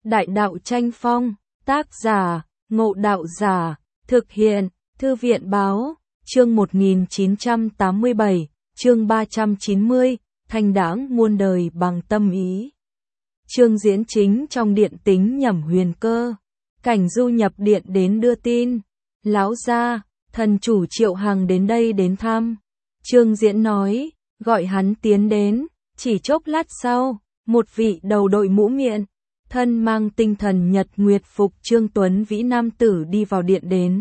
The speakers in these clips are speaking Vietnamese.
Đại đạo tranh phong, tác giả, Ngộ Đạo Giả, thực hiện, Thư viện báo, chương 1987, chương 390, thanh đãng muôn đời bằng tâm ý. Chương diễn chính trong điện tính Nhẩm Huyền Cơ. Cảnh Du nhập điện đến đưa tin. Lão gia, thần chủ Triệu Hằng đến đây đến thăm. Chương diễn nói, gọi hắn tiến đến. Chỉ chốc lát sau, một vị đầu đội mũ miện, thân mang tinh thần nhật nguyệt phục Trương Tuấn Vĩ nam tử đi vào điện đến.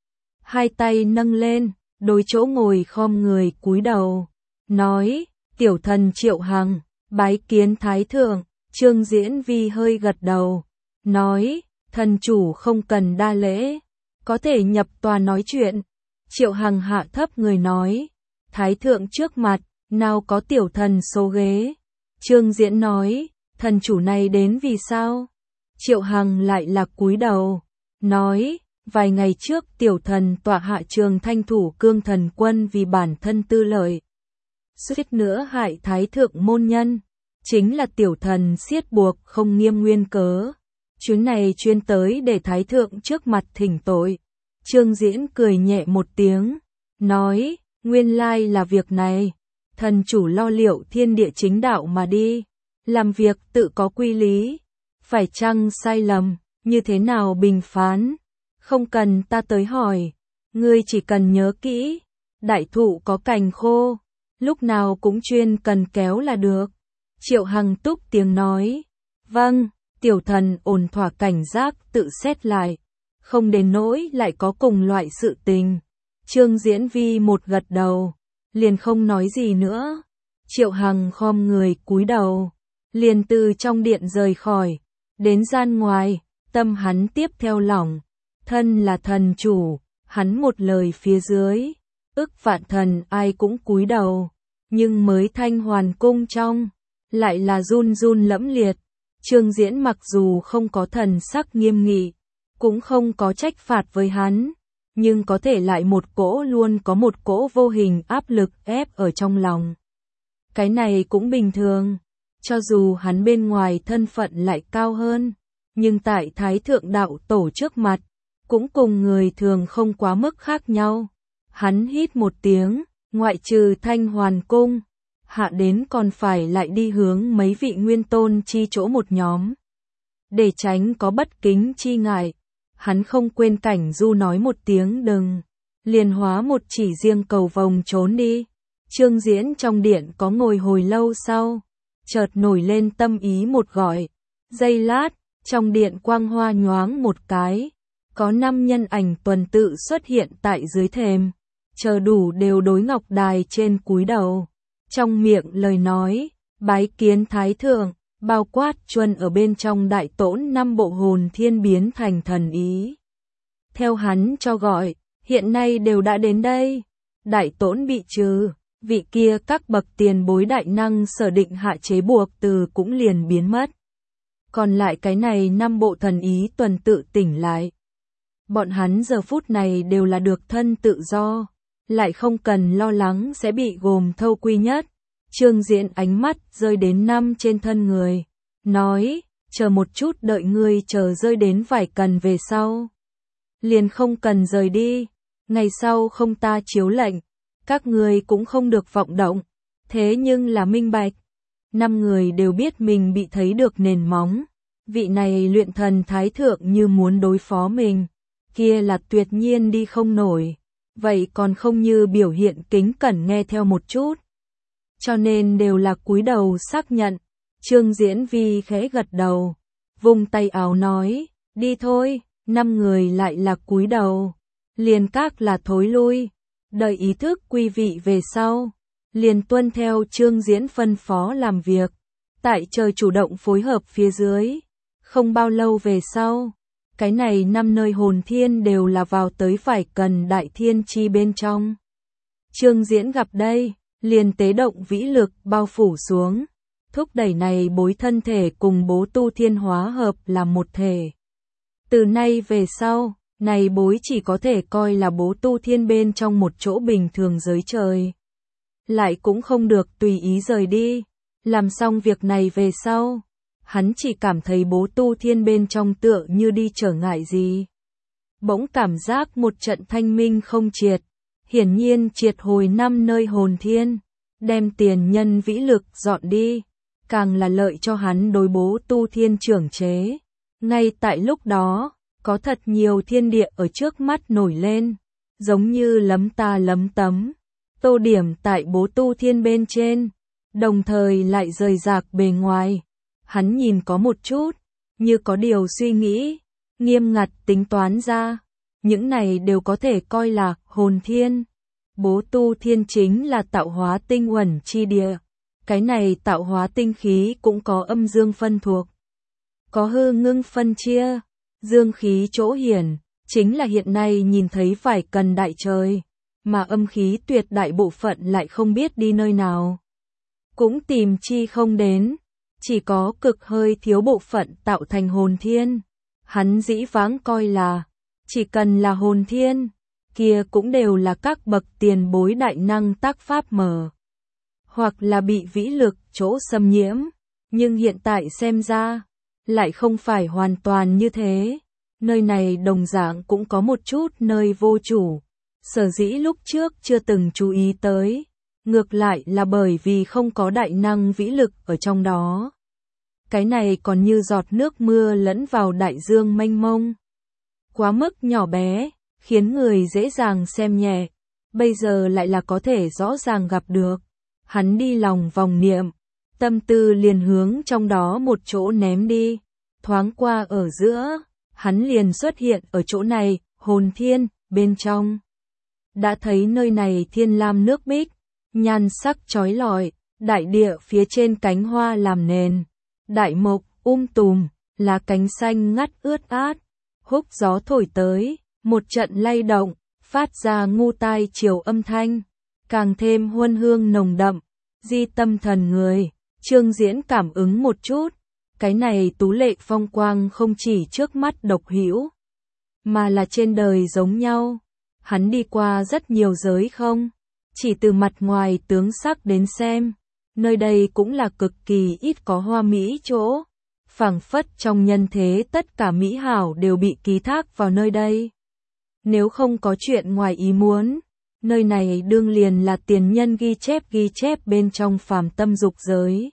Hai tay nâng lên, đối chỗ ngồi khom người cúi đầu, nói, tiểu thần Triệu Hằng, bái kiến thái thượng. Trương Diễn Vi hơi gật đầu, nói, thần chủ không cần đa lễ, có thể nhập tòa nói chuyện. Triệu Hằng hạ thấp người nói, thái thượng trước mặt, nào có tiểu thần số ghế. Trương Diễn nói, thần chủ này đến vì sao? Triệu Hằng lại là cúi đầu, nói, vài ngày trước tiểu thần tọa hạ Trường Thanh thủ cương thần quân vì bản thân tư lợi, suýt nữa hại thái thượng môn nhân. Chính là tiểu thần siết buộc không nghiêm nguyên cớ. Chuyến này chuyên tới để thái thượng trước mặt thỉnh tội. Trương Diễn cười nhẹ một tiếng, nói, nguyên lai là việc này. Thần chủ lo liệu thiên địa chính đạo mà đi. Làm việc tự có quy lý. Phải chăng sai lầm, như thế nào bình phán? Không cần ta tới hỏi. Ngươi chỉ cần nhớ kỹ. Đại thụ có cành khô, lúc nào cũng chuyên cần kéo là được. Triệu Hằng túc tiếng nói, vâng, tiểu thần ổn thỏa cảnh giác tự xét lại, không đến nỗi lại có cùng loại sự tình. Trương Diễn Vi một gật đầu, liền không nói gì nữa. Triệu Hằng khom người cúi đầu, liền từ trong điện rời khỏi, đến gian ngoài, tâm hắn tiếp theo lỏng, thân là thần chủ, hắn một lời phía dưới, ức vạn thần ai cũng cúi đầu, nhưng mới Thanh Hoàn cung trong lại là run run lẫm liệt. Trương Diễn mặc dù không có thần sắc nghiêm nghị, cũng không có trách phạt với hắn, nhưng có thể lại một cỗ luôn có một cỗ vô hình áp lực ép ở trong lòng. Cái này cũng bình thường, cho dù hắn bên ngoài thân phận lại cao hơn, nhưng tại Thái Thượng Đạo Tổ trước mặt, cũng cùng người thường không quá mức khác nhau. Hắn hít một tiếng, ngoại trừ Thanh Hoàn cung, hạ đến còn phải lại đi hướng mấy vị nguyên tôn chi chỗ một nhóm. Để tránh có bất kính chi ngại, hắn không quên Cảnh Du nói một tiếng đừng, liền hóa một chỉ riêng cầu vồng trốn đi. Trương Diễn trong điện có ngồi hồi lâu sau, chợt nổi lên tâm ý một gọi. Giây lát, trong điện quang hoa nhoáng một cái, có 5 nhân ảnh tuần tự xuất hiện tại dưới thềm, chờ đủ đều đối ngọc đài trên cúi đầu. Trong miệng lời nói, bái kiến thái thượng, bao quát chuân ở bên trong đại tỗn 5 bộ hồn thiên biến thành thần ý. Theo hắn cho gọi, hiện nay đều đã đến đây. Đại tỗn bị trừ, vị kia các bậc tiền bối đại năng sở định hạ chế buộc từ cũng liền biến mất. Còn lại cái này 5 bộ thần ý tuần tự tỉnh lại. Bọn hắn giờ phút này đều là được thân tự do, lại không cần lo lắng sẽ bị gồm thâu quy nhất. Trương Diễn ánh mắt rơi đến 5 trên thân người, nói, chờ một chút đợi ngươi chờ rơi đến vài cần về sau. Liền không cần rời đi, ngày sau không ta chiếu lệnh, các người cũng không được vọng động, thế nhưng là minh bạch. 5 người đều biết mình bị thấy được nền móng, vị này luyện thần thái thượng như muốn đối phó mình, kia là tuyệt nhiên đi không nổi. Vậy còn không như biểu hiện kính cẩn nghe theo một chút. Cho nên đều là cúi đầu xác nhận. Trương Diễn Vi khẽ gật đầu, vung tay áo nói, đi thôi. 5 người lại là cúi đầu, liền các là thối lui, đợi ý thức quy vị về sau, liền tuân theo Trương Diễn phân phó làm việc. Tại trời chủ động phối hợp phía dưới, không bao lâu về sau, cái này 5 nơi hồn thiên đều là vào tới phải cần đại thiên chi bên trong. Trương Diễn gặp đây, liền tế động vĩ lực bao phủ xuống, thúc đẩy này bối thân thể cùng bố tu thiên hóa hợp làm một thể. Từ nay về sau, này bối chỉ có thể coi là bố tu thiên bên trong một chỗ bình thường giới trời. Lại cũng không được tùy ý rời đi. Làm xong việc này về sau, hắn chỉ cảm thấy bố tu thiên bên trong tựa như đi trở ngại gì. Bỗng cảm giác một trận thanh minh không triệt, hiển nhiên triệt hồi 5 nơi hồn thiên, đem tiền nhân vĩ lực dọn đi, càng là lợi cho hắn đối bố tu thiên trưởng chế. Ngay tại lúc đó, có thật nhiều thiên địa ở trước mắt nổi lên, giống như lấm ta lấm tấm, tô điểm tại bố tu thiên bên trên, đồng thời lại rời rạc bề ngoài. Hắn nhìn có một chút, như có điều suy nghĩ, nghiêm ngặt tính toán ra, những này đều có thể coi là hồn thiên. Bố tu thiên chính là tạo hóa tinh uẩn chi địa, cái này tạo hóa tinh khí cũng có âm dương phân thuộc, có hư ngưng phân chia, dương khí chỗ hiển, chính là hiện nay nhìn thấy phải cần đại trời, mà âm khí tuyệt đại bộ phận lại không biết đi nơi nào, cũng tìm chi không đến, chỉ có cực hơi thiếu bộ phận tạo thành hồn thiên. Hắn dĩ vãng coi là, chỉ cần là hồn thiên, kia cũng đều là các bậc tiền bối đại năng tác pháp mở, hoặc là bị vĩ lực chỗ xâm nhiễm, nhưng hiện tại xem ra, lại không phải hoàn toàn như thế. Nơi này đồng dạng cũng có một chút nơi vô chủ, sở dĩ lúc trước chưa từng chú ý tới, ngược lại là bởi vì không có đại năng vĩ lực ở trong đó. Cái này còn như giọt nước mưa lẫn vào đại dương mênh mông, quá mức nhỏ bé, khiến người dễ dàng xem nhẹ, bây giờ lại là có thể rõ ràng gặp được. Hắn đi lòng vòng niệm, tâm tư liền hướng trong đó một chỗ ném đi, thoáng qua ở giữa, hắn liền xuất hiện ở chỗ này, hồn thiên, bên trong. Đã thấy nơi này thiên lam nước bích, nhan sắc chói lọi, đại địa phía trên cánh hoa làm nền, đại mộc, tùm, lá cánh xanh ngắt ướt át, húc gió thổi tới, một trận lay động, phát ra ngu tai chiều âm thanh, càng thêm huân hương nồng đậm, di tâm thần người. Trương Diễn cảm ứng một chút, cái này tú lệ phong quang không chỉ trước mắt độc hữu, mà là trên đời giống nhau. Hắn đi qua rất nhiều giới không, chỉ từ mặt ngoài tướng sắc đến xem, nơi đây cũng là cực kỳ ít có hoa mỹ chỗ, phảng phất trong nhân thế tất cả mỹ hảo đều bị ký thác vào nơi đây. Nếu không có chuyện ngoài ý muốn, nơi này đương liền là tiền nhân ghi chép bên trong phàm tâm dục giới.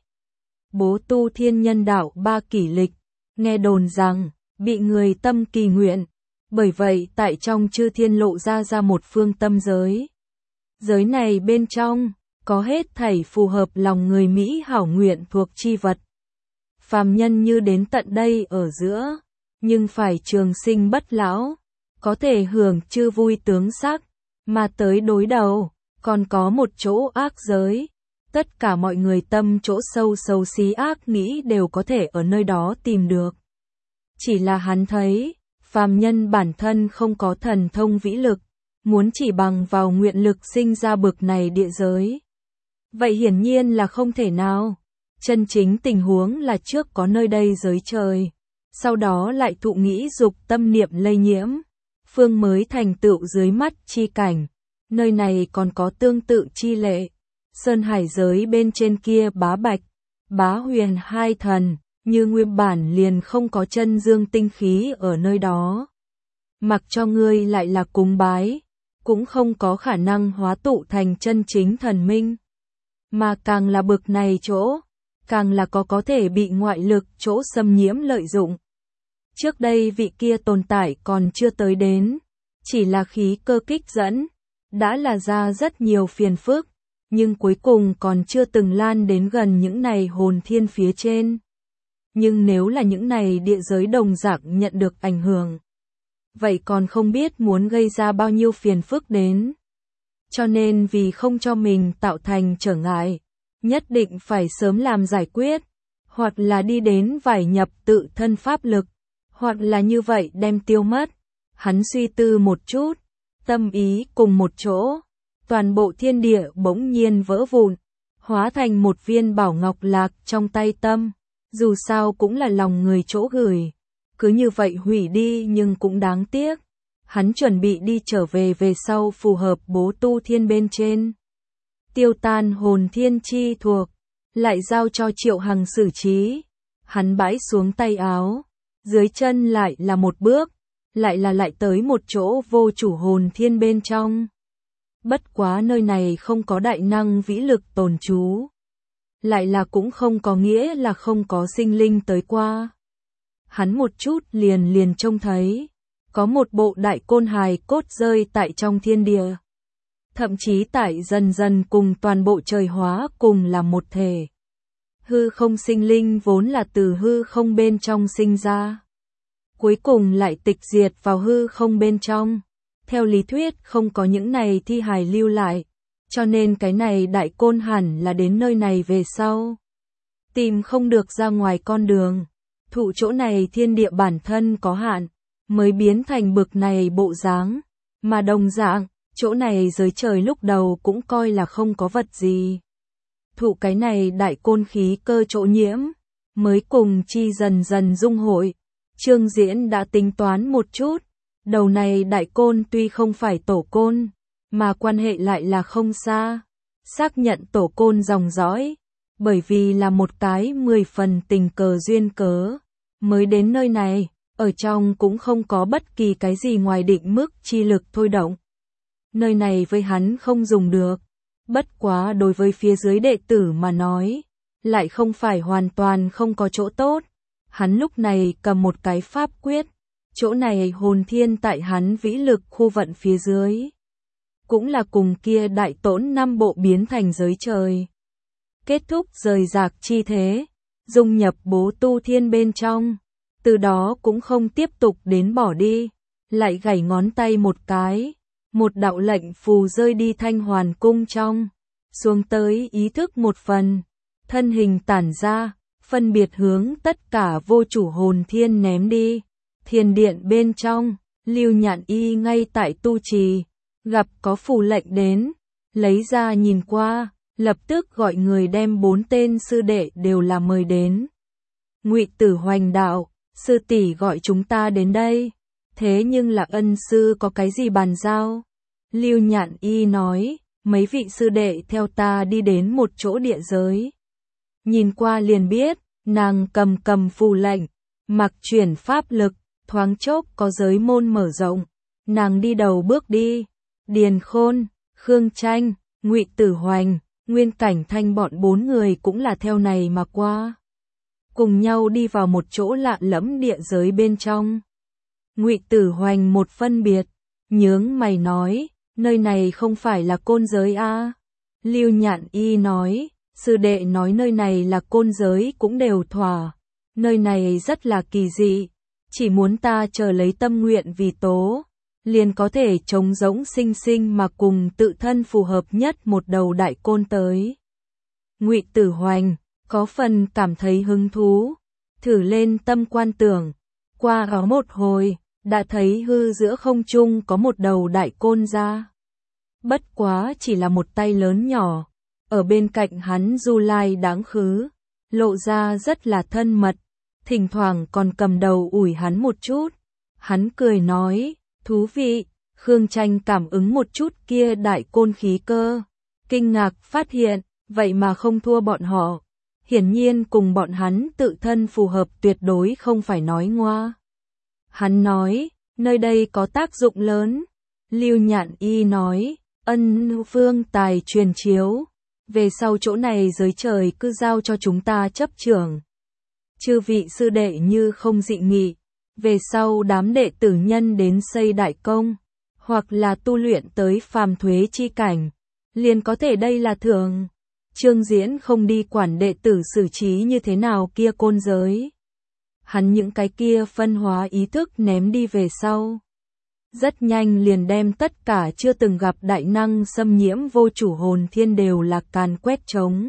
Bố tu thiên nhân đạo 3 kỷ lịch, nghe đồn rằng, bị người tâm kỳ nguyện, bởi vậy tại trong chư thiên lộ ra một phương tâm giới. Giới này bên trong, có hết thảy phù hợp lòng người Mỹ hảo nguyện thuộc chi vật. Phàm nhân như đến tận đây ở giữa, nhưng phải trường sinh bất lão, có thể hưởng chư vui tướng sắc, mà tới đối đầu, còn có một chỗ ác giới. Tất cả mọi người tâm chỗ sâu xấu xí ác nghĩ đều có thể ở nơi đó tìm được. Chỉ là hắn thấy, phàm nhân bản thân không có thần thông vĩ lực, muốn chỉ bằng vào nguyện lực sinh ra bực này địa giới. Vậy hiển nhiên là không thể nào. Chân chính tình huống là trước có nơi đây giới trời, sau đó lại thụ nghĩ dục tâm niệm lây nhiễm, phương mới thành tựu dưới mắt chi cảnh. Nơi này còn có tương tự chi lệ. Sơn hải giới bên trên kia bá bạch, bá huyền hai thần, như nguyên bản liền không có chân dương tinh khí ở nơi đó. Mặc cho ngươi lại là cúng bái, cũng không có khả năng hóa tụ thành chân chính thần minh. Mà càng là bực này chỗ, càng là có thể bị ngoại lực chỗ xâm nhiễm lợi dụng. Trước đây vị kia tồn tại còn chưa tới đến, chỉ là khí cơ kích dẫn, đã là ra rất nhiều phiền phức. Nhưng cuối cùng còn chưa từng lan đến gần những này hồn thiên phía trên. Nhưng nếu là những này địa giới đồng dạng nhận được ảnh hưởng, vậy còn không biết muốn gây ra bao nhiêu phiền phức đến. Cho nên vì không cho mình tạo thành trở ngại, nhất định phải sớm làm giải quyết, hoặc là đi đến vải nhập tự thân pháp lực, hoặc là như vậy đem tiêu mất. Hắn suy tư một chút, tâm ý cùng một chỗ. Toàn bộ thiên địa bỗng nhiên vỡ vụn, hóa thành một viên bảo ngọc lạc trong tay tâm, dù sao cũng là lòng người chỗ gửi, cứ như vậy hủy đi nhưng cũng đáng tiếc. Hắn chuẩn bị đi trở về sau phù hợp bố tu thiên bên trên. Tiêu tan hồn thiên chi thuộc, lại giao cho Triệu Hằng xử trí. Hắn bãi xuống tay áo, dưới chân lại là một bước, lại tới một chỗ vô chủ hồn thiên bên trong. Bất quá nơi này không có đại năng vĩ lực tồn trú. Lại là cũng không có nghĩa là không có sinh linh tới qua. Hắn một chút liền trông thấy, có một bộ đại côn hài cốt rơi tại trong thiên địa. Thậm chí tại dần dần cùng toàn bộ trời hóa cùng là một thể. Hư không sinh linh vốn là từ hư không bên trong sinh ra. Cuối cùng lại tịch diệt vào hư không bên trong. Theo lý thuyết không có những này thi hài lưu lại. Cho nên cái này đại côn hẳn là đến nơi này về sau. Tìm không được ra ngoài con đường. Thụ chỗ này thiên địa bản thân có hạn. Mới biến thành bực này bộ dáng. Mà đồng dạng, chỗ này giới trời lúc đầu cũng coi là không có vật gì. Thụ cái này đại côn khí cơ chỗ nhiễm. Mới cùng chi dần dần dung hội. Trương Diễn đã tính toán một chút. Đầu này đại côn tuy không phải tổ côn. Mà quan hệ lại là không xa. Xác nhận tổ côn dòng dõi. Bởi vì là một cái 10 phần tình cờ duyên cớ. Mới đến nơi này, ở trong cũng không có bất kỳ cái gì ngoài định mức chi lực thôi động. Nơi này với hắn không dùng được. Bất quá đối với phía dưới đệ tử mà nói. Lại không phải hoàn toàn không có chỗ tốt. Hắn lúc này cầm một cái pháp quyết. Chỗ này hồn thiên tại hắn vĩ lực khu vận phía dưới. Cũng là cùng kia đại tổn 5 bộ biến thành giới trời. Kết thúc rời rạc chi thế, dung nhập bố tu thiên bên trong. Từ đó cũng không tiếp tục đến bỏ đi. Lại gảy ngón tay một cái. Một đạo lệnh phù rơi đi Thanh Hoàn cung trong. Xuống tới ý thức một phần. Thân hình tản ra, phân biệt hướng tất cả vô chủ hồn thiên ném đi. Thiền điện bên trong, Lưu Nhạn Y ngay tại tu trì. Gặp có phù lệnh đến, lấy ra nhìn qua, lập tức gọi người đem 4 tên sư đệ đều là mời đến. Ngụy Tử Hoành đạo, sư tỷ gọi chúng ta đến đây, thế nhưng là ân sư có cái gì bàn giao? Lưu Nhạn Y nói, mấy vị sư đệ theo ta đi đến một chỗ địa giới. Nhìn qua liền biết, nàng cầm phù lệnh, mặc chuyển pháp lực, thoáng chốc có giới môn mở rộng, nàng đi đầu bước đi. Điền Khôn, Khương Tranh, Ngụy Tử Hoành, Nguyên Cảnh Thanh bọn 4 người cũng là theo này mà qua. Cùng nhau đi vào một chỗ lạ lẫm địa giới bên trong. Ngụy Tử Hoành một phân biệt, nhướng mày nói, nơi này không phải là côn giới a? Lưu Nhạn Y nói, sư đệ nói nơi này là côn giới cũng đều thỏa. Nơi này rất là kỳ dị, chỉ muốn ta chờ lấy tâm nguyện vì tố. Liền có thể trống rỗng sinh sinh mà cùng tự thân phù hợp nhất một đầu đại côn tới. Ngụy Tử Hoành, có phần cảm thấy hứng thú, thử lên tâm quan tưởng, qua đó một hồi, đã thấy hư giữa không trung có một đầu đại côn ra. Bất quá chỉ là một tay lớn nhỏ, ở bên cạnh hắn Du Lai đáng khứ, lộ ra rất là thân mật, thỉnh thoảng còn cầm đầu ủi hắn một chút. Hắn cười nói, thú vị, Khương Tranh cảm ứng một chút kia đại côn khí cơ, kinh ngạc phát hiện, vậy mà không thua bọn họ. Hiển nhiên cùng bọn hắn tự thân phù hợp tuyệt đối không phải nói ngoa. Hắn nói, nơi đây có tác dụng lớn. Lưu Nhạn Y nói, ân phương tài truyền chiếu, về sau chỗ này giới trời cứ giao cho chúng ta chấp trưởng. Chư vị sư đệ như không dị nghị, về sau đám đệ tử nhân đến xây đại công, hoặc là tu luyện tới phàm thuế chi cảnh, liền có thể đây là thường. Trương Diễn không đi quản đệ tử xử trí như thế nào kia côn giới. Hắn những cái kia phân hóa ý thức ném đi về sau. Rất nhanh liền đem tất cả chưa từng gặp đại năng xâm nhiễm vô chủ hồn thiên đều là càn quét trống.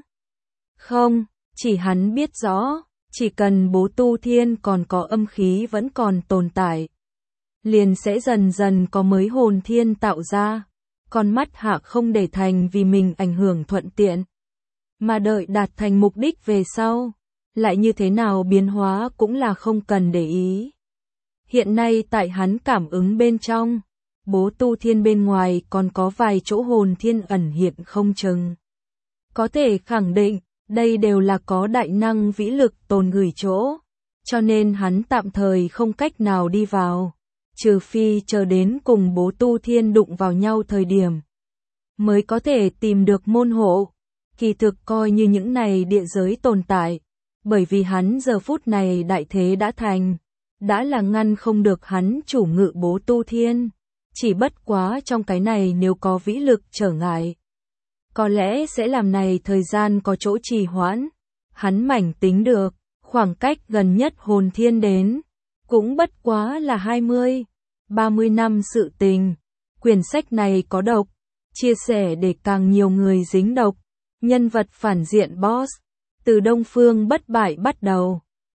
Không, chỉ hắn biết rõ, chỉ cần bố tu thiên còn có âm khí vẫn còn tồn tại. Liền sẽ dần dần có mới hồn thiên tạo ra, con mắt hạ không để thành vì mình ảnh hưởng thuận tiện. Mà đợi đạt thành mục đích về sau, lại như thế nào biến hóa cũng là không cần để ý. Hiện nay tại hắn cảm ứng bên trong, bố tu thiên bên ngoài còn có vài chỗ hồn thiên ẩn hiện không chừng. Có thể khẳng định, Đây đều là có đại năng vĩ lực tồn gửi chỗ, cho nên hắn tạm thời không cách nào đi vào, trừ phi chờ đến cùng Bố Tu Thiên đụng vào nhau thời điểm, mới có thể tìm được môn hộ. Kỳ thực coi như những này địa giới tồn tại, bởi vì hắn giờ phút này đại thế đã thành, đã là ngăn không được hắn chủ ngự Bố Tu Thiên, chỉ bất quá trong cái này nếu có vĩ lực trở ngại, có lẽ sẽ làm này thời gian có chỗ trì hoãn. Hắn mảnh tính được, khoảng cách gần nhất hồn thiên đến, cũng bất quá là 20-30 năm sự tình. Quyển sách này có độc, chia sẻ để càng nhiều người dính độc. Nhân vật phản diện boss, từ Đông Phương bất bại bắt đầu,